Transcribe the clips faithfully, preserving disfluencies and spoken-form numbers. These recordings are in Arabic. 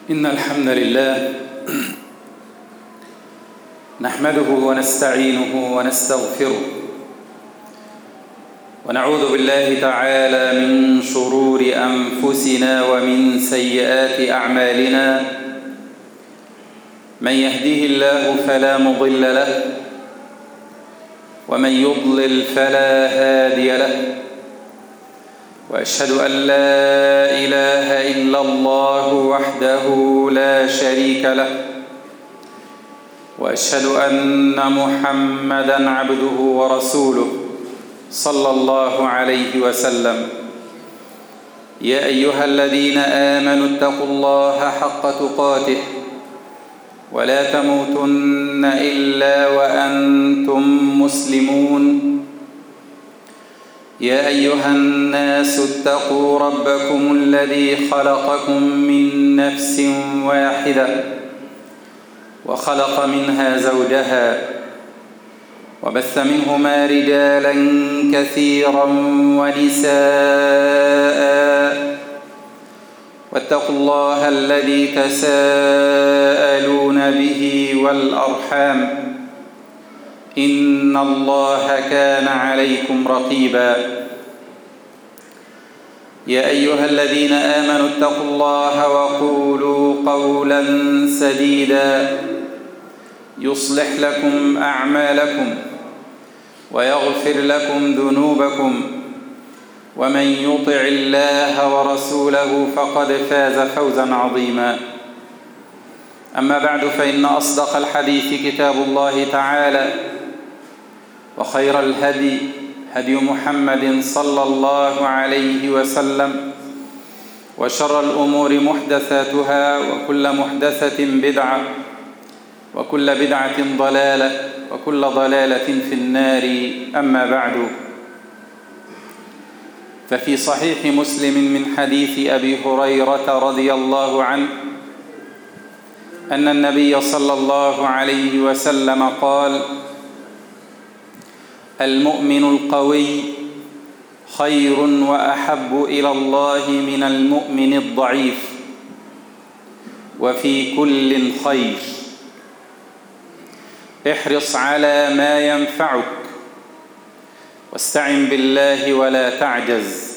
إن الحمد لله نحمده ونستعينه ونستغفره ونعوذ بالله تعالى من شرور أنفسنا ومن سيئات أعمالنا. من يهده الله فلا مضل له ومن يضلل فلا هادي له، وأشهد أن لا إله إلا الله وحده لا شريك له، وأشهد أن محمدًا عبده ورسوله صلى الله عليه وسلم. يا أيها الذين آمنوا اتقوا الله حق تقاته ولا تموتن إلا وأنتم مسلمون. يا أيها الناس اتقوا ربكم الذي خلقكم من نفس واحدة وخلق منها زوجها وبث منهما رجالا كثيرا ونساء، واتقوا الله الذي تساءلون به والأرحام إن الله كان عليكم رقيبا. يا أيها الذين آمنوا اتقوا الله وقولوا قولا سديدا يصلح لكم أعمالكم ويغفر لكم ذنوبكم، ومن يطع الله ورسوله فقد فاز فوزا عظيما. أما بعد، فإن أصدق الحديث كتاب الله تعالى، وخير الهدي هدي محمد صلى الله عليه وسلم، وشر الأمور محدثاتها، وكل محدثة بدعة، وكل بدعة ضلالة، وكل ضلالة في النار. أما بعد، ففي صحيح مسلم من حديث أبي هريرة رضي الله عنه أن النبي صلى الله عليه وسلم قال: المؤمن القوي خير وأحب إلى الله من المؤمن الضعيف، وفي كل خير. احرص على ما ينفعك واستعن بالله ولا تعجز،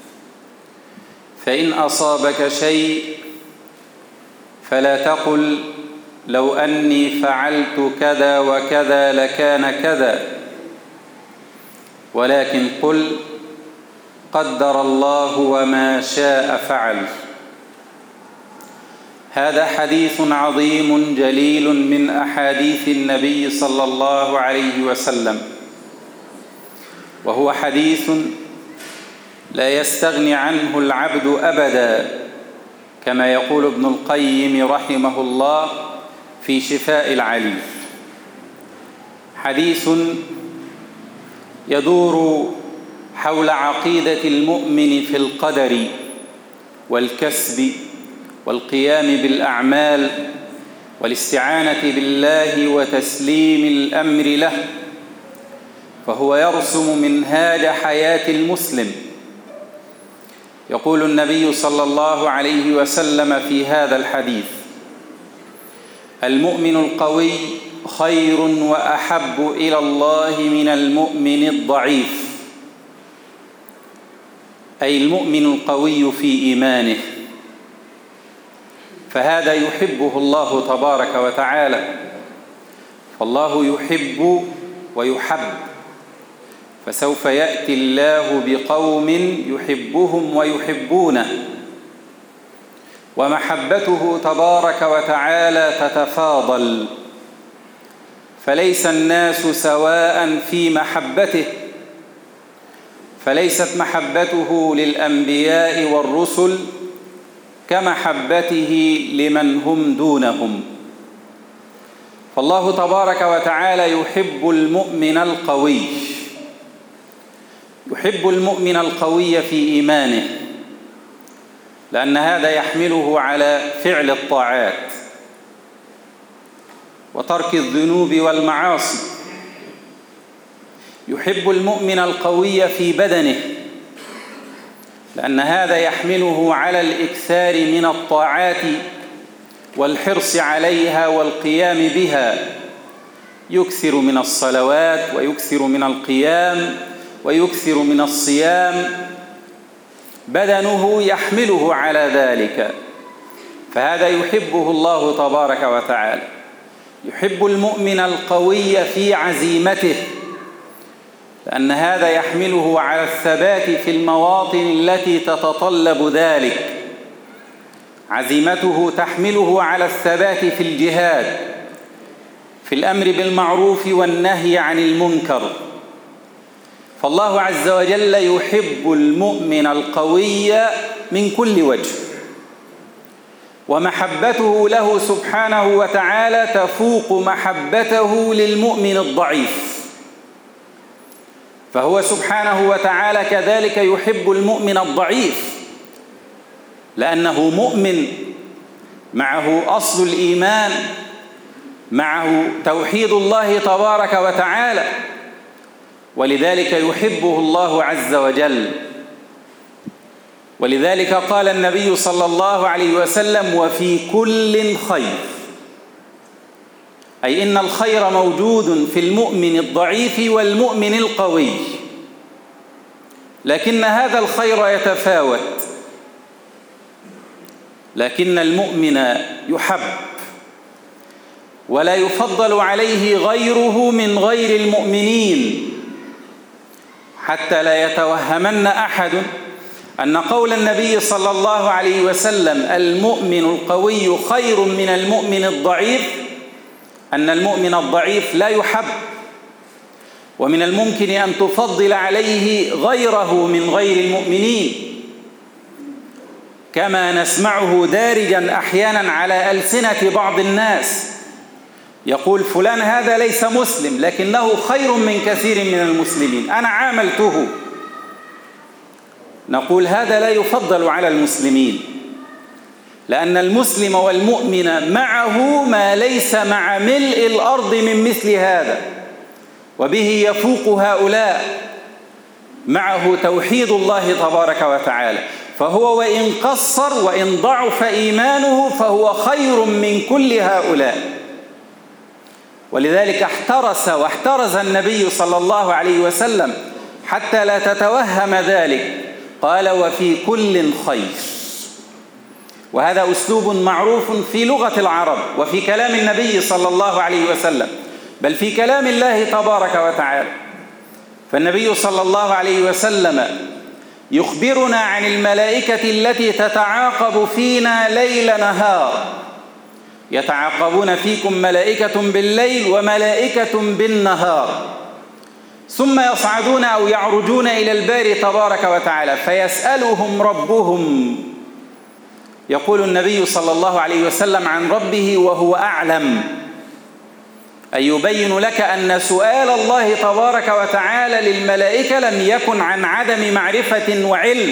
فإن أصابك شيء فلا تقل لو أني فعلت كذا وكذا لكان كذا، ولكن قل قدر الله وما شاء فعل. هذا حديث عظيم جليل من أحاديث النبي صلى الله عليه وسلم، وهو حديث لا يستغني عنه العبد أبدا، كما يقول ابن القيم رحمه الله في شفاء العليل. حديث يدور حول عقيدة المؤمن في القدر والكسب والقيام بالأعمال والاستعانة بالله وتسليم الأمر له، فهو يرسم منهاج حياة المسلم. يقول النبي صلى الله عليه وسلم في هذا الحديث: المؤمن القوي خير وأحب إلى الله من المؤمن الضعيف، أي المؤمن القوي في إيمانه، فهذا يحبه الله تبارك وتعالى، فالله يحب ويحب، فسوف يأتي الله بقوم يحبهم ويحبونه، ومحبته تبارك وتعالى تتفاضل، فليس الناس سواء في محبته، فليست محبته للأنبياء والرسل كمحبته لمن هم دونهم. فالله تبارك وتعالى يحب المؤمن القوي، يحب المؤمن القوي في إيمانه، لأن هذا يحمله على فعل الطاعات وترك الذنوب والمعاصي. يحب المؤمن القوي في بدنه، لأن هذا يحمله على الإكثار من الطاعات والحرص عليها والقيام بها، يكثر من الصلوات ويكثر من القيام ويكثر من الصيام، بدنه يحمله على ذلك، فهذا يحبه الله تبارك وتعالى. يحب المؤمن القوي في عزيمته، لأن هذا يحمله على الثبات في المواطن التي تتطلب ذلك. عزيمته تحمله على الثبات في الجهاد، في الأمر بالمعروف والنهي عن المنكر. فالله عز وجل يحب المؤمن القوي من كل وجه، ومحبته له سبحانه وتعالى تفوق محبته للمؤمن الضعيف، فهو سبحانه وتعالى كذلك يحب المؤمن الضعيف، لأنه مؤمن معه أصل الإيمان، معه توحيد الله تبارك وتعالى، ولذلك يحبه الله عز وجل. ولذلك قال النبي صلى الله عليه وسلم: وفي كل خير، أي إن الخير موجود في المؤمن الضعيف والمؤمن القوي، لكن هذا الخير يتفاوت. لكن المؤمن يحب ولا يفضل عليه غيره من غير المؤمنين، حتى لا يتوهمن أحد أن قول النبي صلى الله عليه وسلم: المؤمن القوي خير من المؤمن الضعيف، أن المؤمن الضعيف لا يحب، ومن الممكن أن تفضل عليه غيره من غير المؤمنين، كما نسمعه دارجا أحيانا على ألسنة بعض الناس، يقول: فلان هذا ليس مسلم لكنه خير من كثير من المسلمين، أنا عاملته. نقول: هذا لا يفضل على المسلمين، لأن المسلم والمؤمن معه ما ليس مع ملء الأرض من مثل هذا، وبه يفوق هؤلاء. معه توحيد الله تبارك وتعالى، فهو وإن قصر وإن ضعف إيمانه فهو خير من كل هؤلاء. ولذلك احترس واحترز النبي صلى الله عليه وسلم حتى لا تتوهم ذلك، قال: وفي كل خير. وهذا أسلوب معروف في لغة العرب وفي كلام النبي صلى الله عليه وسلم، بل في كلام الله تبارك وتعالى. فالنبي صلى الله عليه وسلم يخبرنا عن الملائكة التي تتعاقب فينا ليل نهار: يتعاقبون فيكم ملائكة بالليل وملائكة بالنهار، ثم يصعدون أو يعرجون إلى الباري تبارك وتعالى فيسألهم ربهم. يقول النبي صلى الله عليه وسلم عن ربه: وهو أعلم، أي يبين لك أن سؤال الله تبارك وتعالى للملائكة لم يكن عن عدم معرفة وعلم،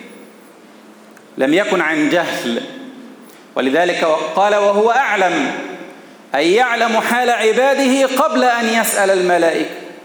لم يكن عن جهل. ولذلك قال: وهو أعلم، أي يعلم حال عباده قبل أن يسأل الملائكة.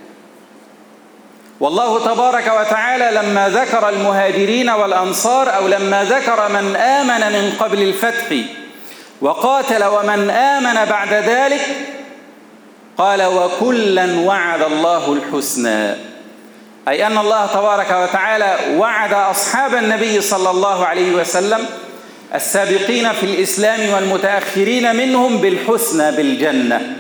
والله تبارك وتعالى لما ذكر المهاجرين والأنصار، أو لما ذكر من آمن من قبل الفتح وقاتل ومن آمن بعد ذلك، قال: وكلا وعد الله الحسنى، أي أن الله تبارك وتعالى وعد أصحاب النبي صلى الله عليه وسلم السابقين في الإسلام والمتأخرين منهم بالحسنى، بالجنة.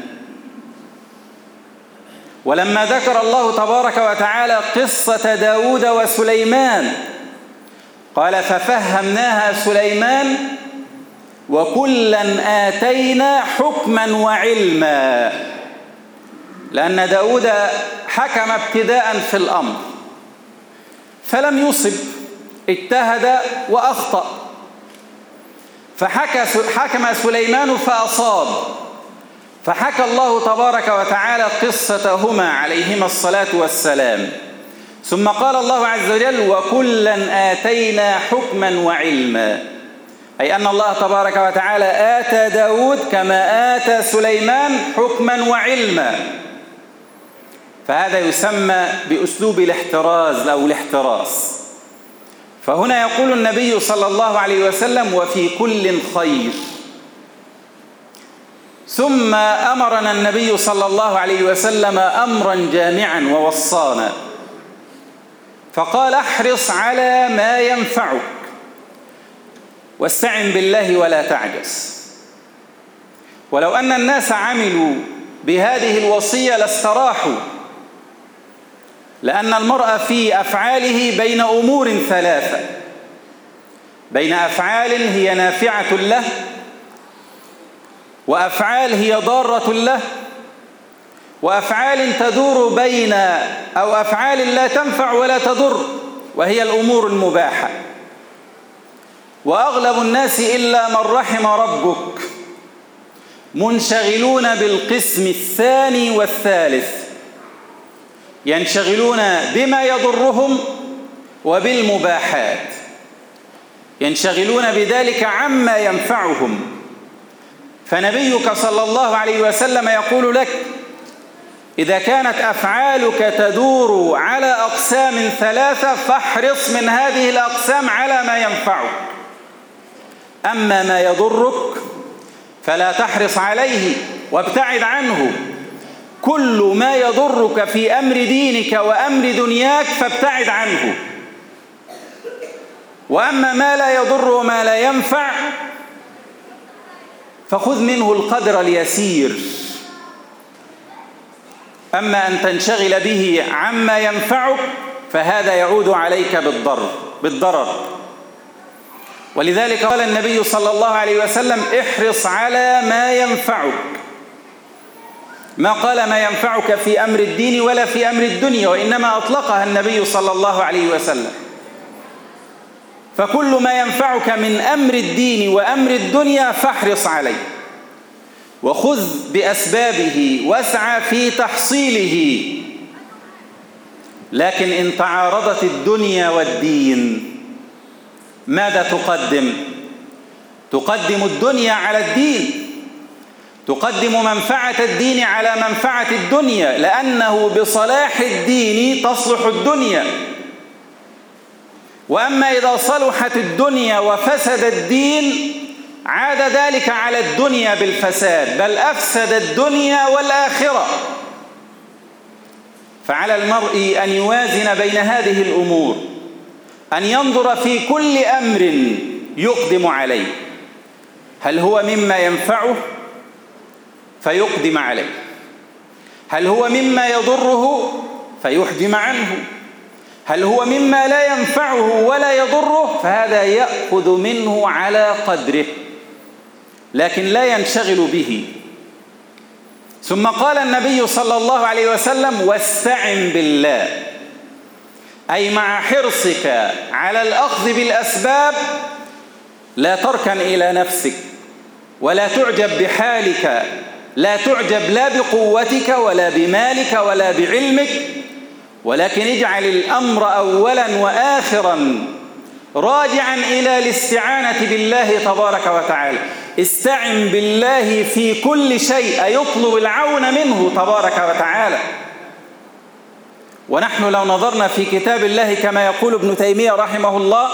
ولما ذكر الله تبارك وتعالى قصة داود وسليمان قال: ففهمناها سليمان وكلا آتينا حكما وعلما، لأن داود حكم ابتداء في الأمر فلم يصب، اجتهد وأخطأ، فحكم سليمان فأصاب، فحكى الله تبارك وتعالى قصتهما عليهما الصلاة والسلام. ثم قال الله عز وجل: وكلا آتينا حكما وعلما، أي أن الله تبارك وتعالى آتى داود كما آتى سليمان حكما وعلما. فهذا يسمى بأسلوب الاحتراز أو الاحتراس. فهنا يقول النبي صلى الله عليه وسلم: وفي كل خير، ثم أمرنا النبي صلى الله عليه وسلم أمرا جامعا ووصانا، فقال: احرص على ما ينفعك واستعن بالله ولا تعجز. ولو أن الناس عملوا بهذه الوصية لاستراحوا، لأن المرء في أفعاله بين أمور ثلاثة: بين أفعال هي نافعة له، وأفعال هي ضارة له، وأفعال تدور بين أو أفعال لا تنفع ولا تضر، وهي الأمور المباحة. وأغلب الناس إلا من رحم ربك منشغلون بالقسم الثاني والثالث، ينشغلون بما يضرهم وبالمباحات، ينشغلون بذلك عما ينفعهم. فنبيك صلى الله عليه وسلم يقول لك: إذا كانت أفعالك تدور على أقسام ثلاثة فاحرص من هذه الأقسام على ما ينفعك، أما ما يضرك فلا تحرص عليه وابتعد عنه. كل ما يضرك في أمر دينك وأمر دنياك فابتعد عنه، وأما ما لا يضر وما لا ينفع فخذ منه القدر اليسير. أما أن تنشغل به عما ينفعك فهذا يعود عليك بالضرر بالضرر. ولذلك قال النبي صلى الله عليه وسلم: احرص على ما ينفعك، ما قال ما ينفعك في أمر الدين ولا في أمر الدنيا، وإنما أطلقها النبي صلى الله عليه وسلم. فكل ما ينفعك من أمر الدين وأمر الدنيا فاحرص عليه، وخذ بأسبابه واسعى في تحصيله. لكن إن تعارضت الدنيا والدين ماذا تقدم؟ تقدم الدنيا على الدين، تقدم منفعة الدين على منفعة الدنيا، لأنه بصلاح الدين تصلح الدنيا. وأما إذا صلحت الدنيا وفسد الدين عاد ذلك على الدنيا بالفساد، بل أفسد الدنيا والآخرة. فعلى المرء أن يوازن بين هذه الأمور، أن ينظر في كل أمر يقدم عليه هل هو مما ينفعه فيقدم عليه، هل هو مما يضره فيحجم عنه، هل هو مما لا ينفعه ولا يضره فهذا يأخذ منه على قدره لكن لا ينشغل به. ثم قال النبي صلى الله عليه وسلم: واستعن بالله، أي مع حرصك على الأخذ بالأسباب لا تركن إلى نفسك ولا تعجب بحالك، لا تعجب لا بقوتك ولا بمالك ولا بعلمك، ولكن اجعل الأمر أولا وآخرا راجعا إلى الاستعانة بالله تبارك وتعالى. استعن بالله في كل شيء، يطلب العون منه تبارك وتعالى. ونحن لو نظرنا في كتاب الله كما يقول ابن تيمية رحمه الله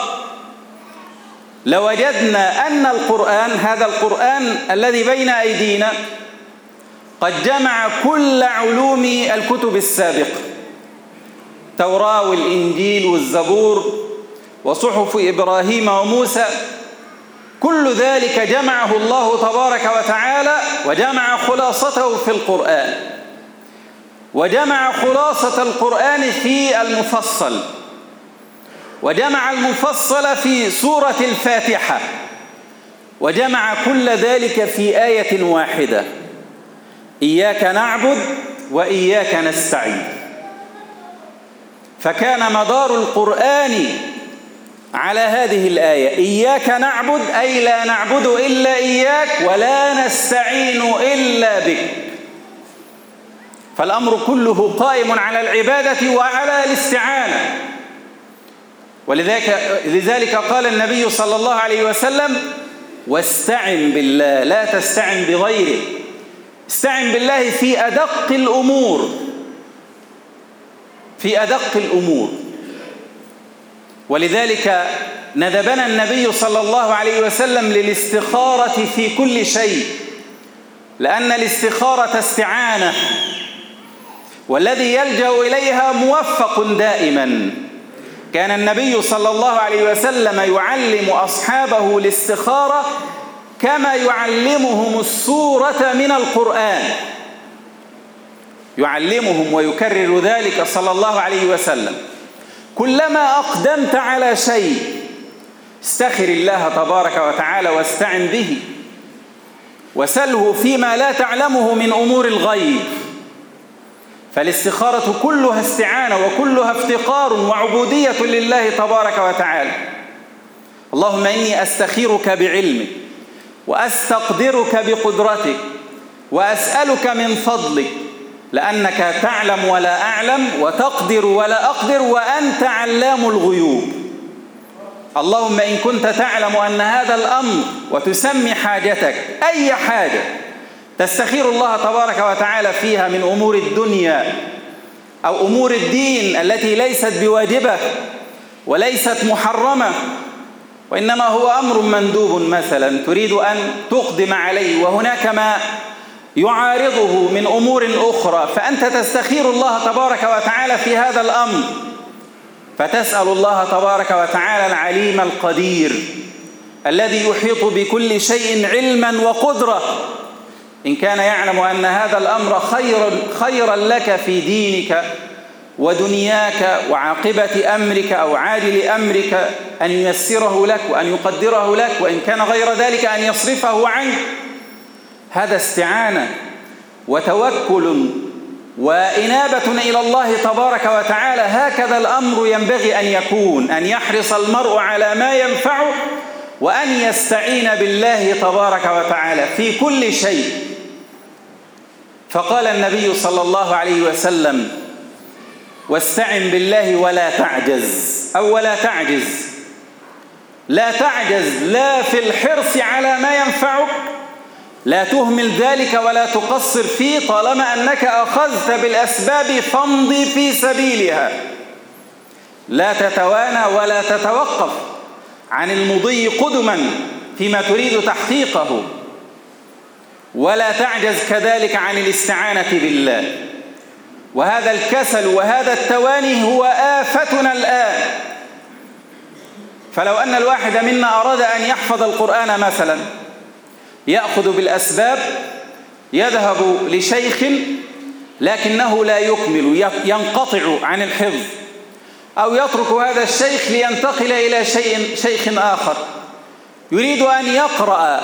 لوجدنا أن القرآن، هذا القرآن الذي بين أيدينا، قد جمع كل علوم الكتب السابقة، التوراة والإنجيل والزبور وصحف إبراهيم وموسى، كل ذلك جمعه الله تبارك وتعالى وجمع خلاصته في القرآن، وجمع خلاصة القرآن في المفصل، وجمع المفصل في سورة الفاتحة، وجمع كل ذلك في آية واحدة: إياك نعبد وإياك نستعين. فكان مدار القرآن على هذه الآية: إياك نعبد، أي لا نعبد إلا إياك، ولا نستعين إلا بك. فالأمر كله قائم على العبادة وعلى الاستعانة. ولذلك لذلك قال النبي صلى الله عليه وسلم: واستعن بالله، لا تستعن بغيره، استعن بالله في أدق الأمور، في أدق الأمور. ولذلك ندبنا النبي صلى الله عليه وسلم للاستخارة في كل شيء، لأن الاستخارة استعانة، والذي يلجأ إليها موفق دائما. كان النبي صلى الله عليه وسلم يعلم أصحابه الاستخارة كما يعلمهم السورة من القرآن، يعلمهم ويكرر ذلك صلى الله عليه وسلم. كلما أقدمت على شيء استخر الله تبارك وتعالى واستعن به، وسله فيما لا تعلمه من أمور الغيب. فالاستخارة كلها استعانة وكلها افتقار وعبودية لله تبارك وتعالى. اللهم إني أستخيرك بعلمك وأستقدرك بقدرتك وأسألك من فضلك، لأنك تعلم ولا أعلم وتقدر ولا أقدر وأنت علام الغيوب. اللهم إن كنت تعلم أن هذا الأمر وتسمي حاجتك أي حاجة تستخير الله تبارك وتعالى فيها من أمور الدنيا أو أمور الدين التي ليست بواجبة وليست محرمة، وإنما هو أمر مندوب مثلا تريد أن تقدم عليه، وهناك ما يعارضه من أمور أخرى، فأنت تستخير الله تبارك وتعالى في هذا الأمر، فتسأل الله تبارك وتعالى العليم القدير الذي يحيط بكل شيء علما وقدرة، إن كان يعلم أن هذا الأمر خيرا خيرا لك في دينك ودنياك وعاقبة أمرك أو عاجل أمرك، أن ييسره لك وأن يقدره لك، وإن كان غير ذلك أن يصرفه عنك. هذا استعانة وتوكل وإنابة إلى الله تبارك وتعالى. هكذا الأمر ينبغي أن يكون، أن يحرص المرء على ما ينفعه وأن يستعين بالله تبارك وتعالى في كل شيء. فقال النبي صلى الله عليه وسلم: واستعن بالله ولا تعجز، أو ولا تعجز، لا تعجز لا في الحرص على ما ينفعك، لا تهمل ذلك ولا تقصر فيه، طالما أنك أخذت بالأسباب فامضي في سبيلها، لا تتوانى ولا تتوقف عن المضي قدما فيما تريد تحقيقه، ولا تعجز كذلك عن الاستعانة بالله. وهذا الكسل وهذا التواني هو آفتنا الآن. فلو أن الواحد منا أراد أن يحفظ القرآن مثلا، يأخذ بالأسباب، يذهب لشيخ لكنه لا يكمل، ينقطع عن الحفظ، أو يترك هذا الشيخ لينتقل إلى شيء شيخ آخر، يريد أن يقرأ،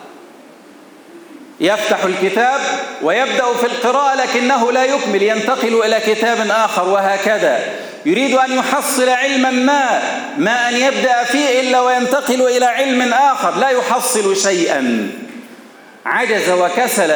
يفتح الكتاب ويبدأ في القراءة لكنه لا يكمل، ينتقل إلى كتاب آخر، وهكذا. يريد أن يحصل علما ما ما أن يبدأ فيه إلا وينتقل إلى علم آخر، لا يحصل شيئا، عجز وكسل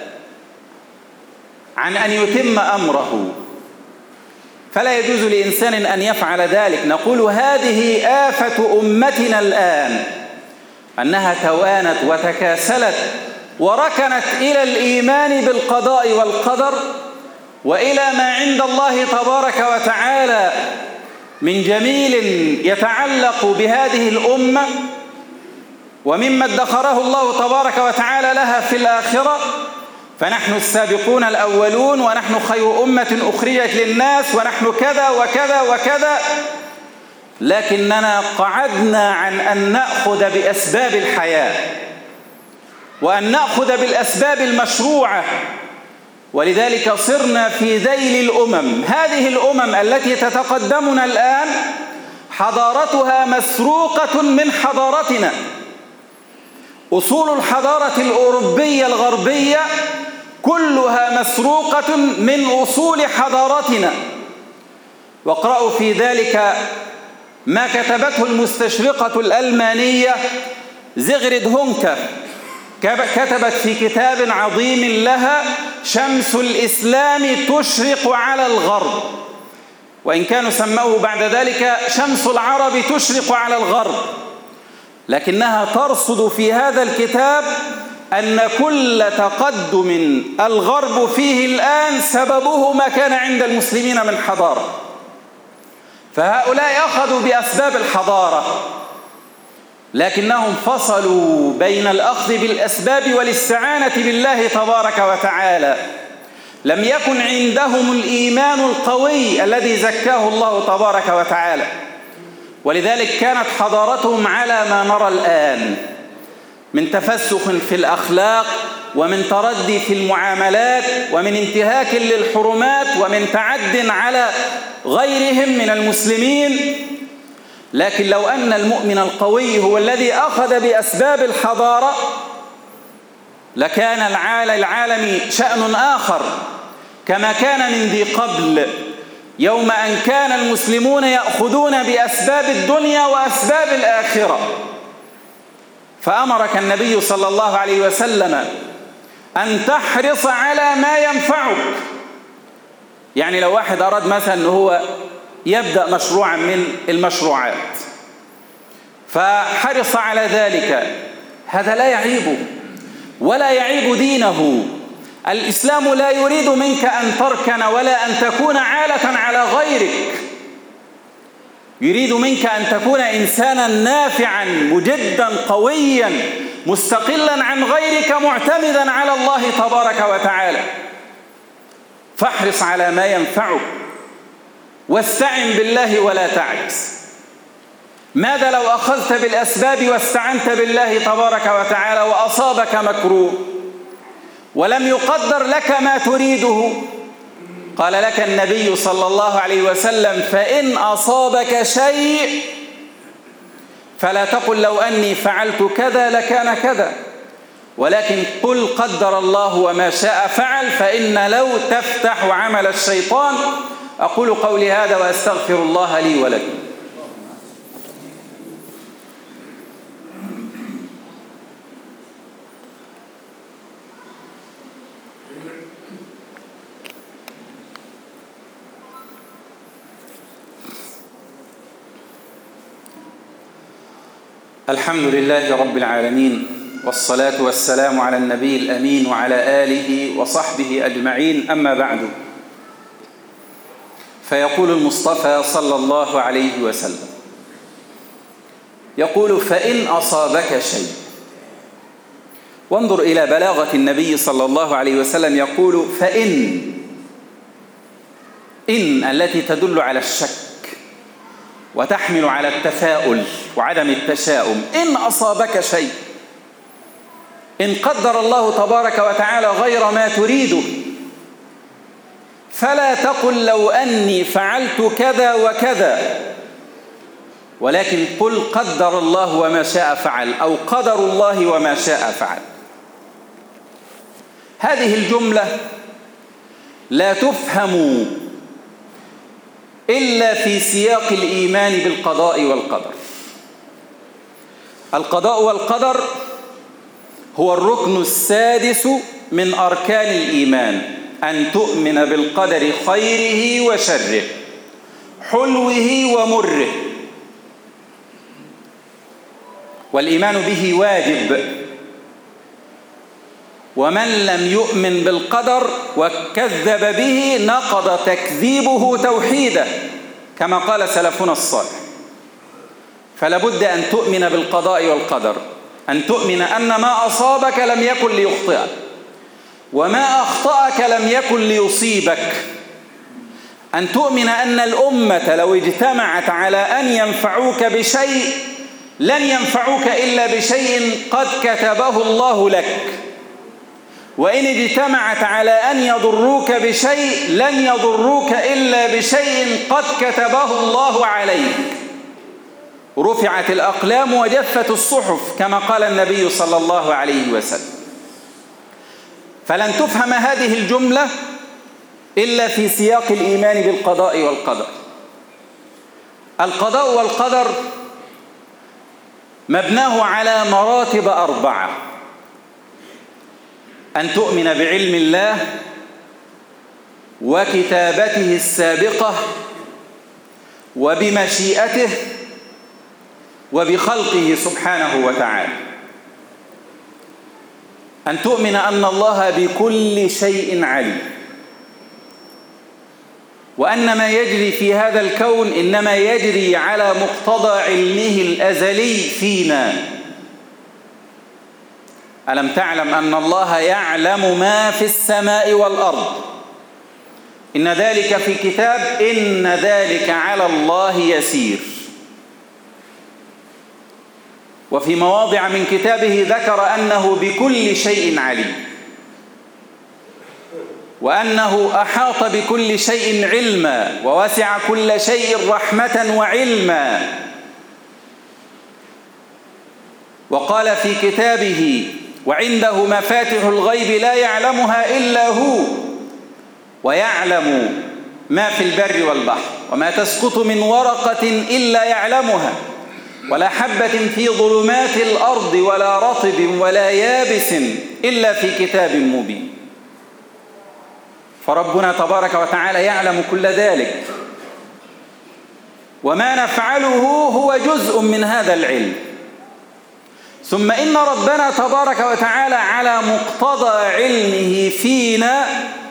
عن أن يتم أمره. فلا يجوز لإنسان أن يفعل ذلك. نقول هذه آفة أمتنا الآن، أنها توانت وتكاسلت وركنت إلى الإيمان بالقضاء والقدر وإلى ما عند الله تبارك وتعالى من جميل يتعلق بهذه الأمة ومما ادخره الله تبارك وتعالى لها في الآخرة. فنحن السابقون الأولون، ونحن خير أمة أخرجت للناس، ونحن كذا وكذا وكذا، لكننا قعدنا عن أن نأخذ بأسباب الحياة وأن نأخذ بالأسباب المشروعة، ولذلك صرنا في ذيل الأمم. هذه الأمم التي تتقدمنا الآن حضارتها مسروقة من حضارتنا. أصول الحضارة الأوروبية الغربية كلها مسروقة من أصول حضارتنا. واقرأوا في ذلك ما كتبته المستشرقة الألمانية زيغريد هونكا، كتبت في كتاب عظيم لها: شمس الإسلام تشرق على الغرب، وإن كانوا سموه بعد ذلك شمس العرب تشرق على الغرب، لكنها ترصد في هذا الكتاب أن كل تقدم الغرب فيه الآن سببه ما كان عند المسلمين من حضارة. فهؤلاء أخذوا بأسباب الحضارة، لكنهم فصلوا بين الأخذ بالأسباب والاستعانة بالله تبارك وتعالى. لم يكن عندهم الإيمان القوي الذي زكاه الله تبارك وتعالى، ولذلك كانت حضارتهم على ما نرى الآن من تفسخ في الأخلاق، ومن تردي في المعاملات، ومن انتهاك للحرمات، ومن تعد على غيرهم من المسلمين. لكن لو أن المؤمن القوي هو الذي أخذ بأسباب الحضارة لكان العالم شأن آخر، كما كان من ذي قبل، يوم أن كان المسلمون يأخذون بأسباب الدنيا وأسباب الآخرة. فأمرك النبي صلى الله عليه وسلم أن تحرص على ما ينفعك. يعني لو واحد أراد مثلا أنه هو يبدأ مشروعا من المشروعات فحرص على ذلك، هذا لا يعيبه ولا يعيب دينه. الإسلام لا يريد منك أن تركن ولا أن تكون عالة على غيرك، يريد منك أن تكون إنسانا نافعا مجدا قويا مستقلا عن غيرك معتمدا على الله تبارك وتعالى. فاحرص على ما ينفعك واستعن بالله ولا تعجز. ماذا لو أخذت بالأسباب واستعنت بالله تبارك وتعالى وأصابك مكروه ولم يقدر لك ما تريده؟ قال لك النبي صلى الله عليه وسلم: فإن أصابك شيء فلا تقل لو أني فعلت كذا لكان كذا، ولكن قل قدر الله وما شاء فعل، فإن لو تفتح عمل الشيطان. أقول قولي هذا وأستغفر الله لي ولكم. الحمد لله رب العالمين، والصلاة والسلام على النبي الأمين وعلى آله وصحبه أجمعين، أما بعد. فيقول المصطفى صلى الله عليه وسلم، يقول: فإن أصابك شيء. وانظر إلى بلاغة النبي صلى الله عليه وسلم، يقول: فإن، إن التي تدل على الشك وتحمل على التفاؤل وعدم التشاؤم. إن أصابك شيء، إن قدر الله تبارك وتعالى غير ما تريده، فلا تقل لو أني فعلت كذا وكذا، ولكن قل قدر الله وما شاء فعل، أو قدر الله وما شاء فعل. هذه الجملة لا تفهم إلا في سياق الإيمان بالقضاء والقدر. القضاء والقدر هو الركن السادس من أركان الإيمان، أن تؤمن بالقدر خيره وشره، حلوه ومره. والإيمان به واجب، ومن لم يؤمن بالقدر وكذب به نقض تكذيبه توحيده، كما قال سلفنا الصالح. فلا بد أن تؤمن بالقضاء والقدر، أن تؤمن أن ما أصابك لم يكن ليخطئك، وما أخطأك لم يكن ليصيبك. أن تؤمن أن الأمة لو اجتمعت على أن ينفعوك بشيء لن ينفعوك إلا بشيء قد كتبه الله لك، وإن اجتمعت على أن يضروك بشيء لن يضروك إلا بشيء قد كتبه الله عليك. رفعت الأقلام وجفت الصحف، كما قال النبي صلى الله عليه وسلم. فلن تفهم هذه الجملة إلا في سياق الإيمان بالقضاء والقدر. القضاء والقدر مبناه على مراتب أربعة: أن تؤمن بعلم الله وكتابته السابقة وبمشيئته وبخلقه سبحانه وتعالى. أن تؤمن أن الله بكل شيء عليم، وأن ما يجري في هذا الكون إنما يجري على مقتضى علمه الأزلي فينا. ألم تعلم أن الله يعلم ما في السماء والأرض؟ إن ذلك في كتاب، إن ذلك على الله يسير. وفي مواضع من كتابه ذكر أنه بكل شيء عليم، وأنه أحاط بكل شيء علما، ووسع كل شيء رحمة وعلما. وقال في كتابه: وعنده مفاتح الغيب لا يعلمها إلا هو، ويعلم ما في البر والبحر، وما تسقط من ورقة إلا يعلمها، ولا حبة في ظلمات الأرض ولا رطب ولا يابس إلا في كتاب مبين. فربنا تبارك وتعالى يعلم كل ذلك، وما نفعله هو جزء من هذا العلم. ثم إن ربنا تبارك وتعالى على مقتضى علمه فينا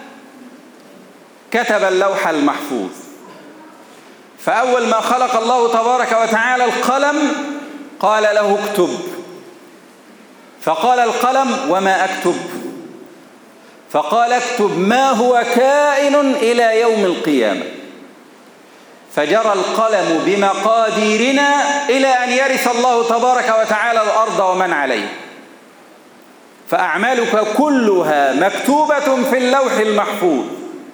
كتب اللوح المحفوظ. فأول ما خلق الله تبارك وتعالى القلم قال له اكتب، فقال القلم: وما أكتب؟ فقال: اكتب ما هو كائن إلى يوم القيامة. فجرى القلم بمقاديرنا إلى أن يرث الله تبارك وتعالى الأرض ومن عليه، فأعمالك كلها مكتوبة في اللوح المحفوظ.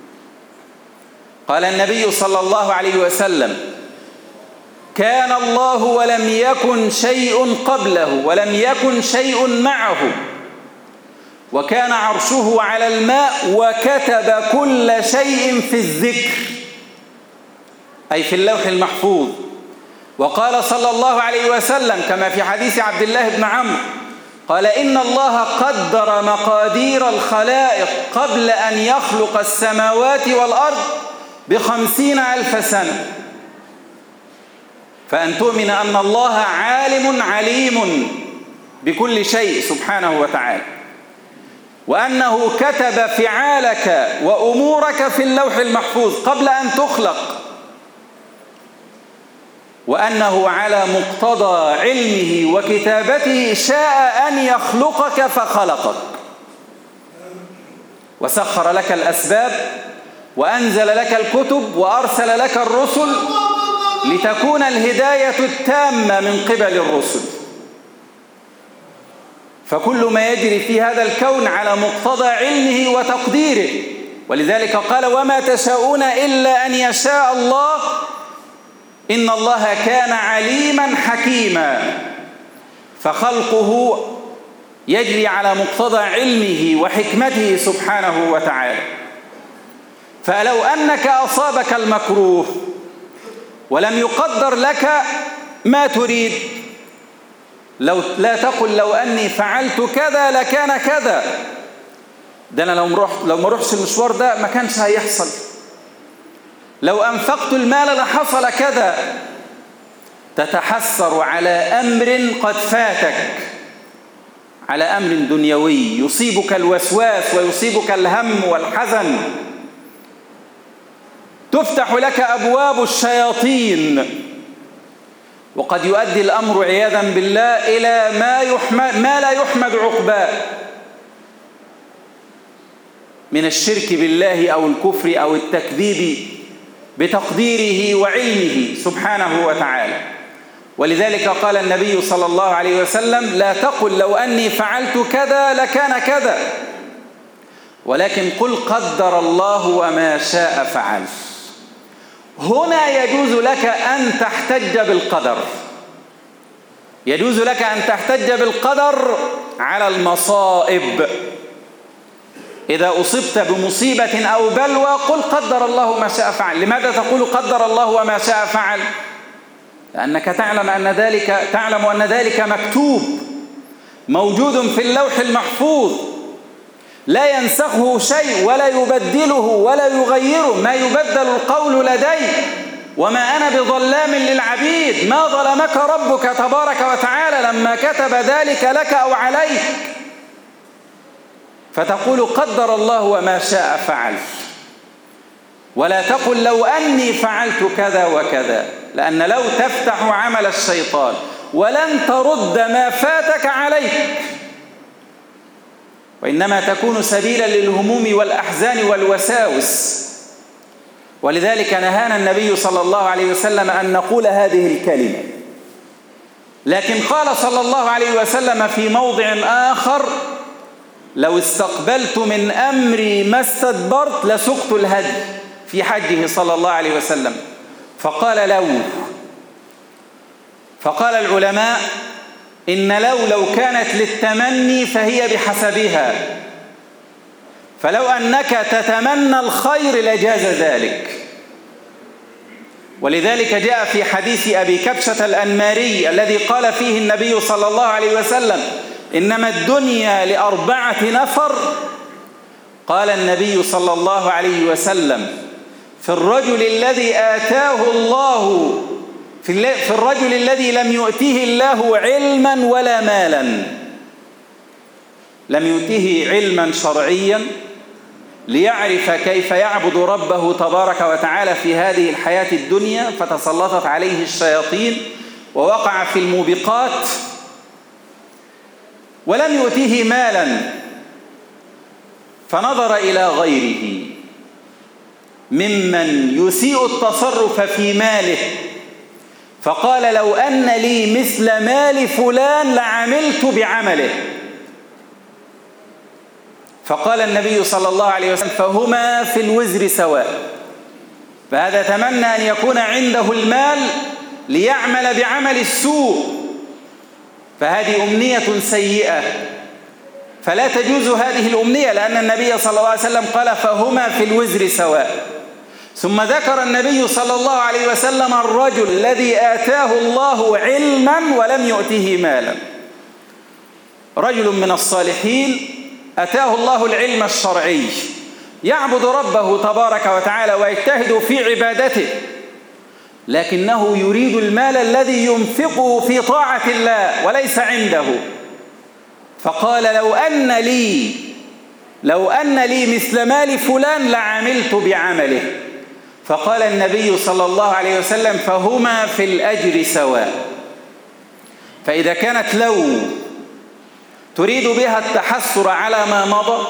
قال النبي صلى الله عليه وسلم: كان الله ولم يكن شيء قبله ولم يكن شيء معه، وكان عرشه على الماء، وكتب كل شيء في الذكر، أي في اللوح المحفوظ. وقال صلى الله عليه وسلم كما في حديث عبد الله بن عمرو قال: إن الله قدر مقادير الخلائق قبل أن يخلق السماوات والأرض بخمسين ألف سنة. فأن تؤمن أن الله عالم عليم بكل شيء سبحانه وتعالى، وأنه كتب فعالك وأمورك في اللوح المحفوظ قبل أن تخلق، وأنه على مقتضى علمه وكتابته شاء أن يخلقك فخلقك، وسخر لك الأسباب، وأنزل لك الكتب، وأرسل لك الرسل لتكون الهداية التامة من قبل الرسل. فكل ما يجري في هذا الكون على مقتضى علمه وتقديره. ولذلك قال: وما تشاءون إلا أن يشاء الله إن الله كان عليما حكيما. فخلقه يجري على مقتضى علمه وحكمته سبحانه وتعالى. فلو أنك أصابك المكروه ولم يقدر لك ما تريد، لو لا تقل لو أني فعلت كذا لكان كذا، ده أنا لو ما رحت لو ما رحتش المشوار ده ما كانش هيحصل، لو أنفقت المال لحصل كذا. تتحسر على أمر قد فاتك، على أمر دنيوي يصيبك الوسواس ويصيبك الهم والحزن، تفتح لك أبواب الشياطين، وقد يؤدي الأمر عياذا بالله إلى ما يحمد ما لا يحمد عقباه من الشرك بالله أو الكفر أو التكذيب بتقديره وعلمه سبحانه وتعالى. ولذلك قال النبي صلى الله عليه وسلم: لا تقل لو أني فعلت كذا لكان كذا، ولكن قل قدر الله وما شاء فعل. هنا يجوز لك أن تحتج بالقدر، يجوز لك أن تحتج بالقدر على المصائب. إذا أصبت بمصيبة أو بلوى قل قدر الله ما شاء فعل. لماذا تقول قدر الله وما شاء فعل؟ لأنك تعلم أن ذلك تعلم أن ذلك مكتوب موجود في اللوح المحفوظ، لا ينسخه شيء ولا يبدله ولا يغيره. ما يبدل القول لدي وما أنا بظلام للعبيد. ما ظلمك ربك تبارك وتعالى لما كتب ذلك لك أو عليك، فتقول قدر الله وما شاء فعل. ولا تقل لو أني فعلت كذا وكذا، لأن لو تفتح عمل الشيطان ولن ترد ما فاتك عليك، وإنما تكون سبيلا للهموم والأحزان والوساوس. ولذلك نهانا النبي صلى الله عليه وسلم أن نقول هذه الكلمة. لكن قال صلى الله عليه وسلم في موضع آخر: لو استقبلت من أمري ما استدبرت لسقت الهدي، في حجه صلى الله عليه وسلم. فقال لو، فقال العلماء إن لو لو كانت للتمني فهي بحسبها، فلو أنك تتمنى الخير لجاز ذلك. ولذلك جاء في حديث أبي كبشة الأنماري الذي قال فيه النبي صلى الله عليه وسلم: إنما الدنيا لأربعة نفر. قال النبي صلى الله عليه وسلم: في الرجل الذي آتاه الله في الرجل الذي لم يؤته الله علما ولا مالا، لم يؤته علما شرعيا ليعرف كيف يعبد ربه تبارك وتعالى في هذه الحياة الدنيا، فتسلطت عليه الشياطين ووقع في الموبقات، ولم يؤته مالا فنظر إلى غيره ممن يسيء التصرف في ماله فقال: لو أن لي مثل مال فلان لعملت بعمله. فقال النبي صلى الله عليه وسلم: فهما في الوزر سواء. فهذا تمنى أن يكون عنده المال ليعمل بعمل السوء، فهذه أمنية سيئة، فلا تجوز هذه الأمنية، لأن النبي صلى الله عليه وسلم قال: فهما في الوزر سواء. ثم ذكر النبي صلى الله عليه وسلم الرجل الذي آتاه الله علما ولم يؤته مالا. رجل من الصالحين آتاه الله العلم الشرعي، يعبد ربه تبارك وتعالى ويجتهد في عبادته، لكنه يريد المال الذي ينفقه في طاعة الله وليس عنده. فقال: لو أن لي لو أن لي مثل مال فلان لعملت بعمله. فقال النبي صلى الله عليه وسلم: فهما في الأجر سواء. فإذا كانت لو تريد بها التحسر على ما مضى،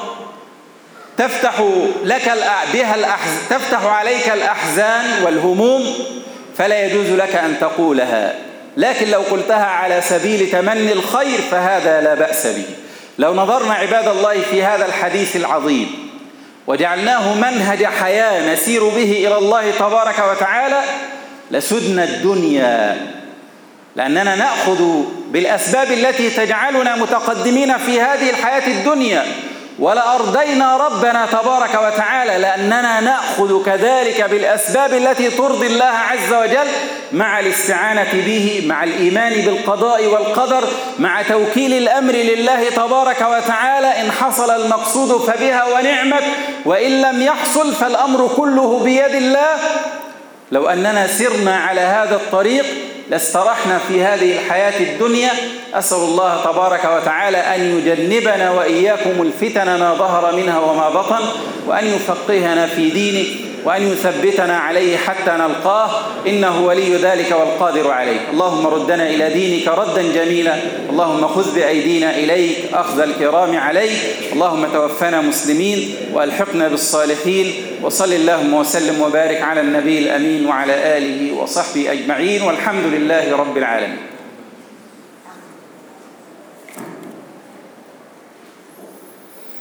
تفتح لك بها الأحز... تفتح عليك الأحزان والهموم، فلا يجوز لك أن تقولها. لكن لو قلتها على سبيل تمني الخير فهذا لا بأس به. لو نظرنا عباد الله في هذا الحديث العظيم وجعلناه منهج حياة نسير به إلى الله تبارك وتعالى لسدنا الدنيا، لأننا نأخذ بالأسباب التي تجعلنا متقدمين في هذه الحياة الدنيا، ولأرضينا ربنا تبارك وتعالى، لأننا نأخذ كذلك بالأسباب التي ترضي الله عز وجل، مع الاستعانة به، مع الإيمان بالقضاء والقدر، مع توكيل الأمر لله تبارك وتعالى. إن حصل المقصود فبها ونعمت، وإن لم يحصل فالأمر كله بيد الله. لو أننا سرنا على هذا الطريق لاسترحنا في هذه الحياة الدنيا. أسأل الله تبارك وتعالى أن يجنبنا وإياكم الفتن ما ظهر منها وما بطن، وأن يفقهنا في دينه، وأن يثبتنا عليه حتى نلقاه، إنه ولي ذلك والقادر عليه. اللهم ردنا إلى دينك ردا جميلا، اللهم خذ بأيدينا إليك أخذ الكرام عليك، اللهم توفنا مسلمين وألحقنا بالصالحين. وصل اللهم وسلم وبارك على النبي الأمين وعلى آله وصحبه أجمعين، والحمد لله رب العالمين.